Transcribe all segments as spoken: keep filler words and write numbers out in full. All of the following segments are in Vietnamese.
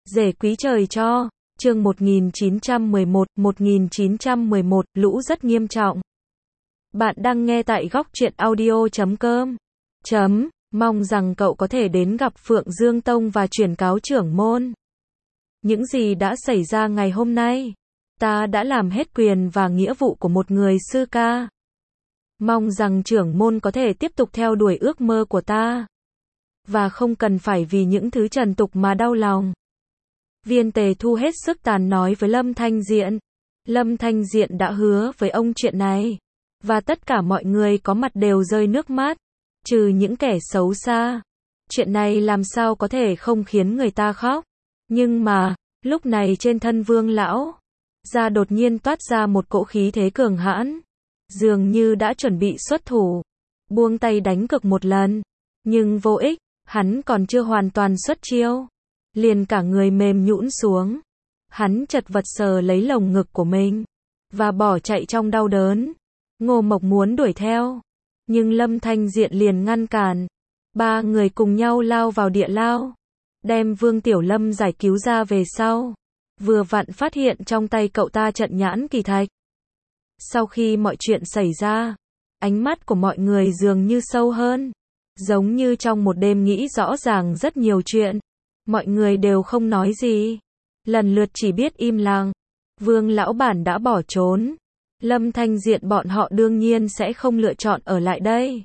Rể quý trời cho, chương một nghìn chín trăm mười một, một nghìn chín trăm mười một, lũ rất nghiêm trọng. Bạn đang nghe tại góc truyện audio chấm com. Chấm, mong rằng cậu có thể đến gặp Phượng Dương Tông và chuyển cáo trưởng môn. Những gì đã xảy ra ngày hôm nay, ta đã làm hết quyền và nghĩa vụ của một người sư ca. Mong rằng trưởng môn có thể tiếp tục theo đuổi ước mơ của ta, và không cần phải vì những thứ trần tục mà đau lòng. Viên Tề Thu hết sức tàn nói với Lâm Thanh Diện. Lâm Thanh Diện đã hứa với ông chuyện này, và tất cả mọi người có mặt đều rơi nước mắt, trừ những kẻ xấu xa. Chuyện này làm sao có thể không khiến người ta khóc. Nhưng mà, lúc này trên thân Vương lão ra đột nhiên toát ra một cỗ khí thế cường hãn, dường như đã chuẩn bị xuất thủ, buông tay đánh cược một lần, nhưng vô ích, hắn còn chưa hoàn toàn xuất chiêu, liền cả người mềm nhũn xuống. Hắn chật vật sờ lấy lồng ngực của mình và bỏ chạy trong đau đớn. Ngô Mộc muốn đuổi theo, nhưng Lâm Thanh Diện liền ngăn cản. Ba người cùng nhau lao vào địa lao, đem Vương Tiểu Lâm giải cứu ra về sau. Vừa vặn phát hiện trong tay cậu ta trận nhãn kỳ thạch. Sau khi mọi chuyện xảy ra, ánh mắt của mọi người dường như sâu hơn, giống như trong một đêm nghĩ rõ ràng rất nhiều chuyện. Mọi người đều không nói gì, lần lượt chỉ biết im lặng. Vương lão bản đã bỏ trốn, Lâm Thanh Diện bọn họ đương nhiên sẽ không lựa chọn ở lại đây.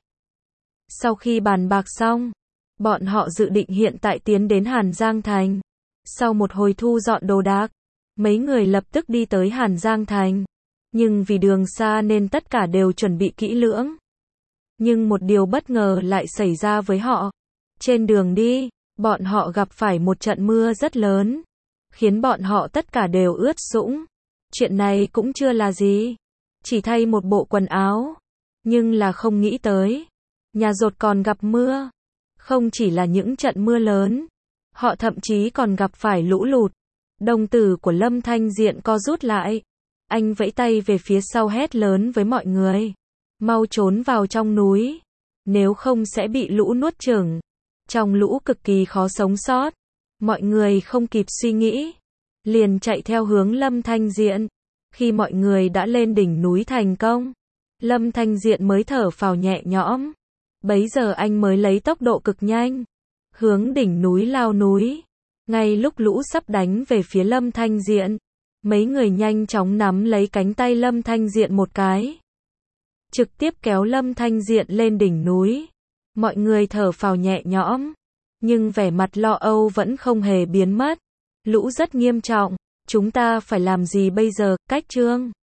Sau khi bàn bạc xong, bọn họ dự định hiện tại tiến đến Hàn Giang Thành. Sau một hồi thu dọn đồ đạc, mấy người lập tức đi tới Hàn Giang Thành. Nhưng vì đường xa nên tất cả đều chuẩn bị kỹ lưỡng. Nhưng một điều bất ngờ lại xảy ra với họ. Trên đường đi, bọn họ gặp phải một trận mưa rất lớn, khiến bọn họ tất cả đều ướt sũng. Chuyện này cũng chưa là gì, chỉ thay một bộ quần áo. Nhưng là không nghĩ tới, nhà dột còn gặp mưa. Không chỉ là những trận mưa lớn, họ thậm chí còn gặp phải lũ lụt. Đồng tử của Lâm Thanh Diện co rút lại. Anh vẫy tay về phía sau hét lớn với mọi người. Mau trốn vào trong núi, nếu không sẽ bị lũ nuốt chửng. Trong lũ cực kỳ khó sống sót. Mọi người không kịp suy nghĩ, liền chạy theo hướng Lâm Thanh Diện. Khi mọi người đã lên đỉnh núi thành công, Lâm Thanh Diện mới thở phào nhẹ nhõm. Bấy giờ anh mới lấy tốc độ cực nhanh, hướng đỉnh núi lao núi. Ngay lúc lũ sắp đánh về phía Lâm Thanh Diện, mấy người nhanh chóng nắm lấy cánh tay Lâm Thanh Diện một cái, trực tiếp kéo Lâm Thanh Diện lên đỉnh núi. Mọi người thở phào nhẹ nhõm, nhưng vẻ mặt lo âu vẫn không hề biến mất. Lũ rất nghiêm trọng, chúng ta phải làm gì bây giờ? Cách Trương